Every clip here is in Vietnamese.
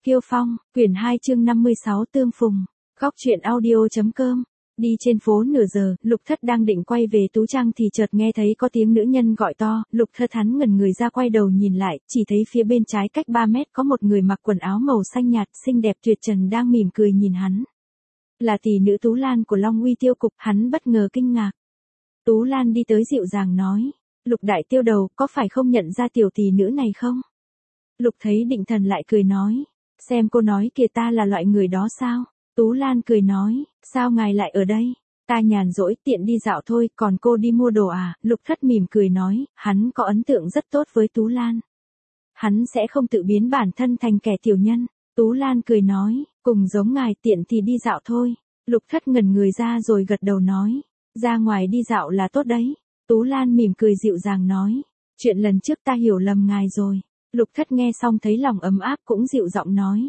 Kiêu Phong, quyển 2 chương 56 tương phùng. Góc truyện audio.com. Đi trên phố nửa giờ, Lục Thất đang định quay về Tú Trang thì chợt nghe thấy có tiếng nữ nhân gọi to, Lục Thất hắn ngẩn người ra quay đầu nhìn lại, chỉ thấy phía bên trái cách 3 mét có một người mặc quần áo màu xanh nhạt, xinh đẹp tuyệt trần đang mỉm cười nhìn hắn. Là tỷ nữ Tú Lan của Long Uy Tiêu cục, hắn bất ngờ kinh ngạc. Tú Lan đi tới dịu dàng nói, Lục đại tiêu đầu, có phải không nhận ra tiểu tỷ nữ này không? Lục thấy định thần lại cười nói, xem cô nói kìa ta là loại người đó sao? Tú Lan cười nói, sao ngài lại ở đây? Ta nhàn rỗi tiện đi dạo thôi, còn cô đi mua đồ à? Lục Thất mỉm cười nói, hắn có ấn tượng rất tốt với Tú Lan. Hắn sẽ không tự biến bản thân thành kẻ tiểu nhân. Tú Lan cười nói, cùng giống ngài tiện thì đi dạo thôi. Lục Thất ngẩn người ra rồi gật đầu nói, ra ngoài đi dạo là tốt đấy. Tú Lan mỉm cười dịu dàng nói, chuyện lần trước ta hiểu lầm ngài rồi. Lục Thất nghe xong thấy lòng ấm áp cũng dịu giọng nói.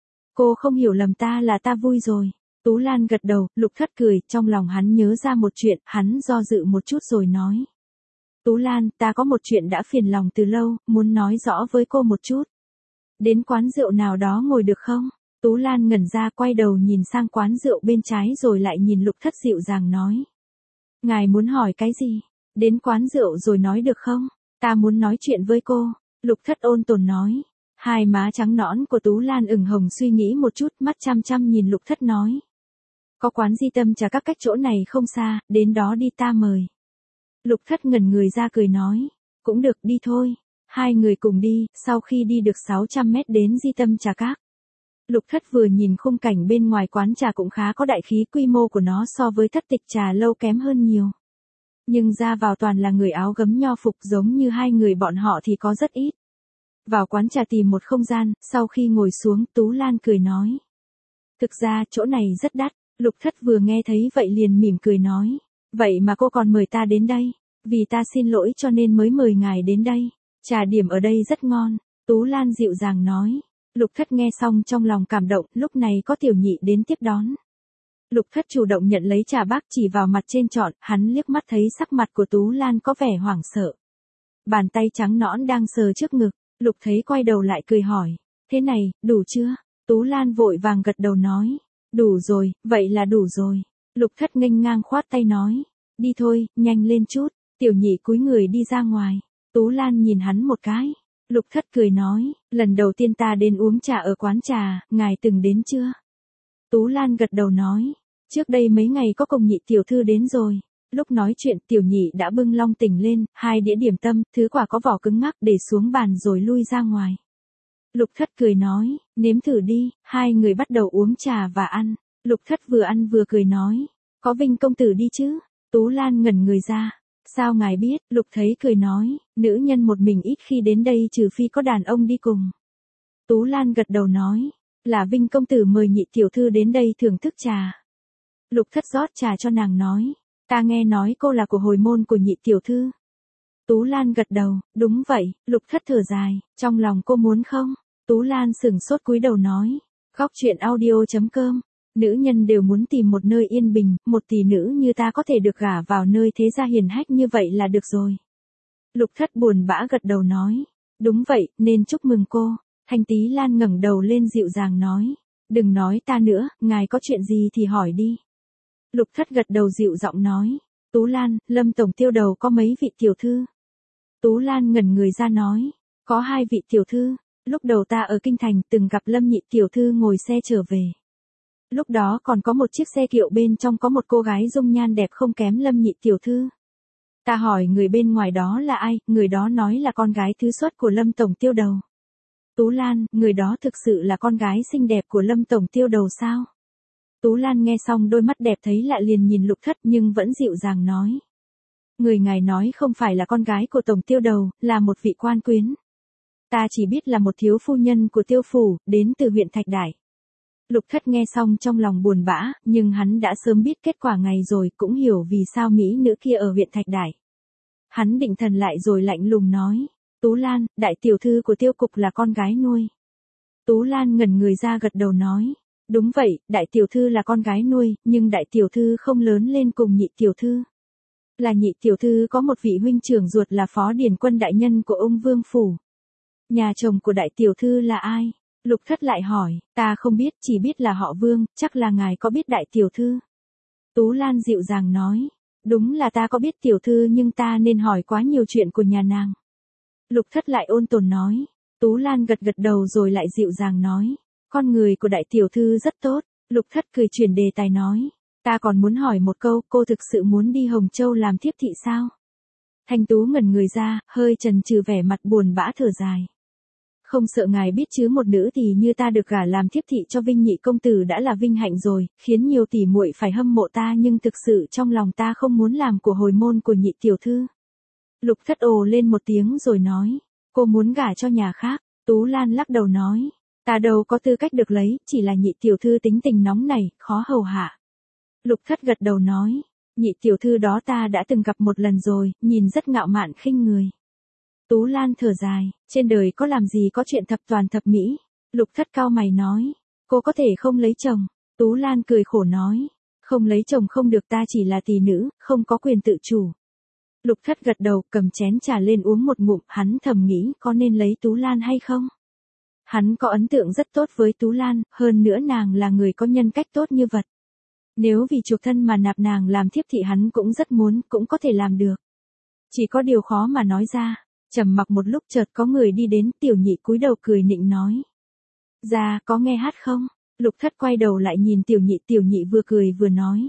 Cô không hiểu lầm ta là ta vui rồi. Tú Lan gật đầu, Lục Thất cười, trong lòng hắn nhớ ra một chuyện, hắn do dự một chút rồi nói. Tú Lan, ta có một chuyện đã phiền lòng từ lâu, muốn nói rõ với cô một chút. Đến quán rượu nào đó ngồi được không? Tú Lan ngẩn ra quay đầu nhìn sang quán rượu bên trái rồi lại nhìn Lục Thất dịu dàng nói. Ngài muốn hỏi cái gì? Đến quán rượu rồi nói được không? Ta muốn nói chuyện với cô. Lục Thất ôn tồn nói. Hai má trắng nõn của Tú Lan ửng hồng suy nghĩ một chút, mắt chăm chăm nhìn Lục Thất nói. Có quán Di Tâm trà các cách chỗ này không xa, đến đó đi ta mời. Lục Thất ngẩn người ra cười nói. Cũng được đi thôi. Hai người cùng đi, sau khi đi được 600 mét đến Di Tâm trà các. Lục Thất vừa nhìn khung cảnh bên ngoài quán trà cũng khá có đại khí, quy mô của nó so với Thất Tịch trà lâu kém hơn nhiều. Nhưng ra vào toàn là người áo gấm nho phục, giống như hai người bọn họ thì có rất ít. Vào quán trà tìm một không gian, sau khi ngồi xuống, Tú Lan cười nói. Thực ra, chỗ này rất đắt. Lục Thất vừa nghe thấy vậy liền mỉm cười nói. Vậy mà cô còn mời ta đến đây. Vì ta xin lỗi cho nên mới mời ngài đến đây. Trà điểm ở đây rất ngon. Tú Lan dịu dàng nói. Lục Thất nghe xong trong lòng cảm động, lúc này có tiểu nhị đến tiếp đón. Lục Thất chủ động nhận lấy trà bác chỉ vào mặt trên chọn, hắn liếc mắt thấy sắc mặt của Tú Lan có vẻ hoảng sợ. Bàn tay trắng nõn đang sờ trước ngực. Lục thấy quay đầu lại cười hỏi, thế này, đủ chưa? Tú Lan vội vàng gật đầu nói, đủ rồi, vậy là đủ rồi. Lục Thất nghênh ngang khoát tay nói, đi thôi, nhanh lên chút. Tiểu nhị cúi người đi ra ngoài. Tú Lan nhìn hắn một cái. Lục Thất cười nói, lần đầu tiên ta đến uống trà ở quán trà, ngài từng đến chưa? Tú Lan gật đầu nói, trước đây mấy ngày có cùng nhị tiểu thư đến rồi. Lúc nói chuyện tiểu nhị đã bưng long tỉnh lên, 2 đĩa điểm tâm, thứ quả có vỏ cứng ngắc để xuống bàn rồi lui ra ngoài. Lục Thất cười nói, nếm thử đi, hai người bắt đầu uống trà và ăn. Lục Thất vừa ăn vừa cười nói, có Vinh công tử đi chứ? Tú Lan ngẩn người ra, sao ngài biết? Lục thấy cười nói, nữ nhân một mình ít khi đến đây trừ phi có đàn ông đi cùng. Tú Lan gật đầu nói, là Vinh công tử mời nhị tiểu thư đến đây thưởng thức trà. Lục Thất rót trà cho nàng nói. Ta nghe nói cô là của hồi môn của nhị tiểu thư. Tú Lan gật đầu, đúng vậy. Lục Thất thở dài, trong lòng cô muốn không? Tú Lan sững sốt cúi đầu nói. Góc truyện audio.com. Nữ nhân đều muốn tìm một nơi yên bình, một tỷ nữ như ta có thể được gả vào nơi thế gia hiền hách như vậy là được rồi. Lục Thất buồn bã gật đầu nói. Đúng vậy, nên chúc mừng cô. Thanh Tí Lan ngẩng đầu lên dịu dàng nói. Đừng nói ta nữa, ngài có chuyện gì thì hỏi đi. Lục Thất gật đầu dịu giọng nói. Tú Lan, Lâm tổng tiêu đầu có mấy vị tiểu thư? Tú Lan ngẩn người ra nói. Có 2 vị tiểu thư. Lúc đầu ta ở Kinh Thành từng gặp Lâm nhị tiểu thư ngồi xe trở về. Lúc đó còn có một chiếc xe kiệu bên trong có một cô gái dung nhan đẹp không kém Lâm nhị tiểu thư. Ta hỏi người bên ngoài đó là ai, người đó nói là con gái thứ xuất của Lâm tổng tiêu đầu. Tú Lan, người đó thực sự là con gái xinh đẹp của Lâm tổng tiêu đầu sao? Tú Lan nghe xong đôi mắt đẹp thấy lạ liền nhìn Lục Thất nhưng vẫn dịu dàng nói. Người ngài nói không phải là con gái của tổng tiêu đầu, là một vị quan quyến. Ta chỉ biết là một thiếu phu nhân của tiêu phủ, đến từ huyện Thạch Đại. Lục Thất nghe xong trong lòng buồn bã, nhưng hắn đã sớm biết kết quả ngày rồi, cũng hiểu vì sao mỹ nữ kia ở huyện Thạch Đại. Hắn định thần lại rồi lạnh lùng nói. Tú Lan, đại tiểu thư của tiêu cục là con gái nuôi. Tú Lan ngẩn người ra gật đầu nói. Đúng vậy, đại tiểu thư là con gái nuôi, nhưng đại tiểu thư không lớn lên cùng nhị tiểu thư. Là nhị tiểu thư có một vị huynh trưởng ruột là phó điền quân đại nhân của ông Vương Phủ. Nhà chồng của đại tiểu thư là ai? Lục Thất lại hỏi, ta không biết, chỉ biết là họ Vương, chắc là ngài có biết đại tiểu thư. Tú Lan dịu dàng nói, đúng là ta có biết tiểu thư nhưng ta nên hỏi quá nhiều chuyện của nhà nàng. Lục Thất lại ôn tồn nói, Tú Lan gật gật đầu rồi lại dịu dàng nói, con người của đại tiểu thư rất tốt. Lục Thất cười chuyển đề tài nói, ta còn muốn hỏi một câu, cô thực sự muốn đi Hồng Châu làm thiếp thị sao? Thanh Tú ngẩn người ra, hơi chần chừ vẻ mặt buồn bã thở dài. Không sợ ngài biết chứ, một nữ thì như ta được gả làm thiếp thị cho Vinh Nhị công tử đã là vinh hạnh rồi, khiến nhiều tỷ muội phải hâm mộ ta, nhưng thực sự trong lòng ta không muốn làm của hồi môn của Nhị tiểu thư. Lục Thất ồ lên một tiếng rồi nói, cô muốn gả cho nhà khác. Tú Lan lắc đầu nói, ta đâu có tư cách được lấy, chỉ là Nhị tiểu thư tính tình nóng nảy, khó hầu hạ. Lục Thất gật đầu nói, Nhị tiểu thư đó ta đã từng gặp một lần rồi, nhìn rất ngạo mạn khinh người. Tú Lan thở dài, trên đời có làm gì có chuyện thập toàn thập mỹ. Lục Thất cau mày nói, cô có thể không lấy chồng. Tú Lan cười khổ nói, không lấy chồng không được, ta chỉ là tỷ nữ, không có quyền tự chủ. Lục Thất gật đầu, cầm chén trà lên uống một ngụm, hắn thầm nghĩ có nên lấy Tú Lan hay không. Hắn có ấn tượng rất tốt với Tú Lan, hơn nữa nàng là người có nhân cách tốt như vật. Nếu vì chuộc thân mà nạp nàng làm thiếp thị hắn cũng rất muốn, cũng có thể làm được. Chỉ có điều khó mà nói ra. Trầm mặc một lúc chợt có người đi đến, Tiểu Nhị cúi đầu cười nịnh nói. Ra, có nghe hát không? Lục Thất quay đầu lại nhìn Tiểu Nhị vừa cười vừa nói.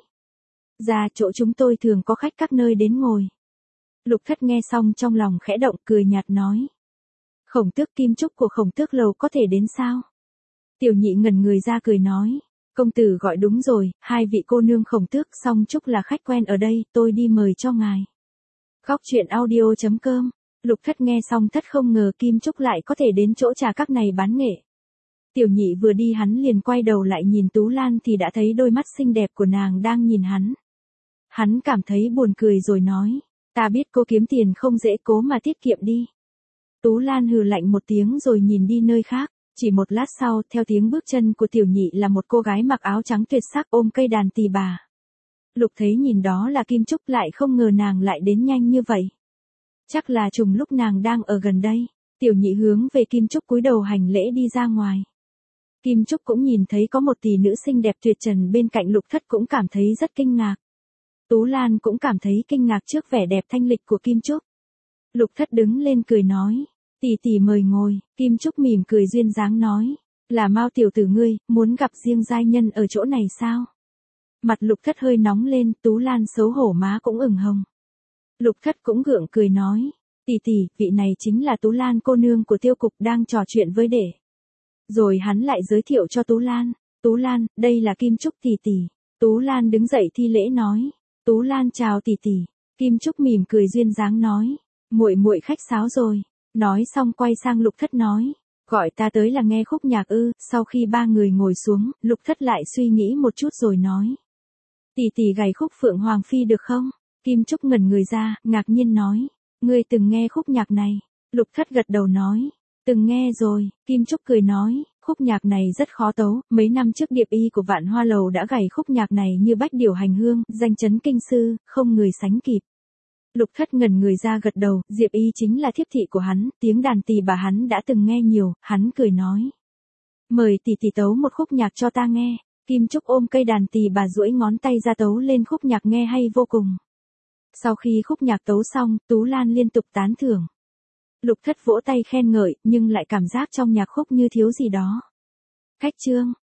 Ra, chỗ chúng tôi thường có khách các nơi đến ngồi. Lục Thất nghe xong trong lòng khẽ động, cười nhạt nói. Khổng tước Kim Trúc của Khổng tước lầu có thể đến sao? Tiểu Nhị ngẩn người ra cười nói. Công tử gọi đúng rồi, hai vị cô nương Khổng tước song Trúc là khách quen ở đây, tôi đi mời cho ngài. Góc truyện audio.com. Lục Thất nghe xong thất không ngờ Kim Trúc lại có thể đến chỗ trà các này bán nghệ. Tiểu Nhị vừa đi hắn liền quay đầu lại nhìn Tú Lan thì đã thấy đôi mắt xinh đẹp của nàng đang nhìn hắn. Hắn cảm thấy buồn cười rồi nói, ta biết cô kiếm tiền không dễ, cố mà tiết kiệm đi. Tú Lan hừ lạnh một tiếng rồi nhìn đi nơi khác. Chỉ một lát sau, theo tiếng bước chân của Tiểu Nhị là một cô gái mặc áo trắng tuyệt sắc ôm cây đàn tỳ bà. Lục thấy nhìn đó là Kim Trúc, lại không ngờ nàng lại đến nhanh như vậy. Chắc là trùng lúc nàng đang ở gần đây. Tiểu Nhị hướng về Kim Trúc cúi đầu hành lễ đi ra ngoài. Kim Trúc cũng nhìn thấy có một tỷ nữ xinh đẹp tuyệt trần bên cạnh, Lục Thất cũng cảm thấy rất kinh ngạc. Tú Lan cũng cảm thấy kinh ngạc trước vẻ đẹp thanh lịch của Kim Trúc. Lục Thất đứng lên cười nói, tỷ tỷ mời ngồi. Kim Trúc mỉm cười duyên dáng nói, là Mao tiểu tử ngươi, muốn gặp riêng giai nhân ở chỗ này sao? Mặt Lục Thất hơi nóng lên, Tú Lan xấu hổ má cũng ửng hồng. Lục Thất cũng gượng cười nói, tỷ tỷ, vị này chính là Tú Lan cô nương của tiêu cục đang trò chuyện với đệ. Rồi hắn lại giới thiệu cho Tú Lan, Tú Lan, đây là Kim Trúc tỷ tỷ. Tú Lan đứng dậy thi lễ nói, Tú Lan chào tỷ tỷ. Kim Trúc mỉm cười duyên dáng nói, muội muội khách sáo rồi. Nói xong quay sang Lục Thất nói, gọi ta tới là nghe khúc nhạc ư? Sau khi ba người ngồi xuống, Lục Thất lại suy nghĩ một chút rồi nói, tỷ tỷ gảy khúc Phượng Hoàng Phi được không? Kim Trúc ngẩn người ra, ngạc nhiên nói, ngươi từng nghe khúc nhạc này? Lục Thất gật đầu nói, từng nghe rồi. Kim Trúc cười nói, khúc nhạc này rất khó tấu, mấy năm trước Điệp Y của Vạn Hoa Lầu đã gảy khúc nhạc này như bách điểu hành hương, danh chấn kinh sư, không người sánh kịp. Lục Thất ngẩn người ra gật đầu, Diệp Y chính là thiếp thị của hắn, tiếng đàn tỳ bà hắn đã từng nghe nhiều, hắn cười nói, mời tỷ tỷ tấu một khúc nhạc cho ta nghe. Kim Trúc ôm cây đàn tỳ bà duỗi ngón tay ra tấu lên khúc nhạc nghe hay vô cùng. Sau khi khúc nhạc tấu xong, Tú Lan liên tục tán thưởng. Lục Thất vỗ tay khen ngợi, nhưng lại cảm giác trong nhạc khúc như thiếu gì đó. Khách chương.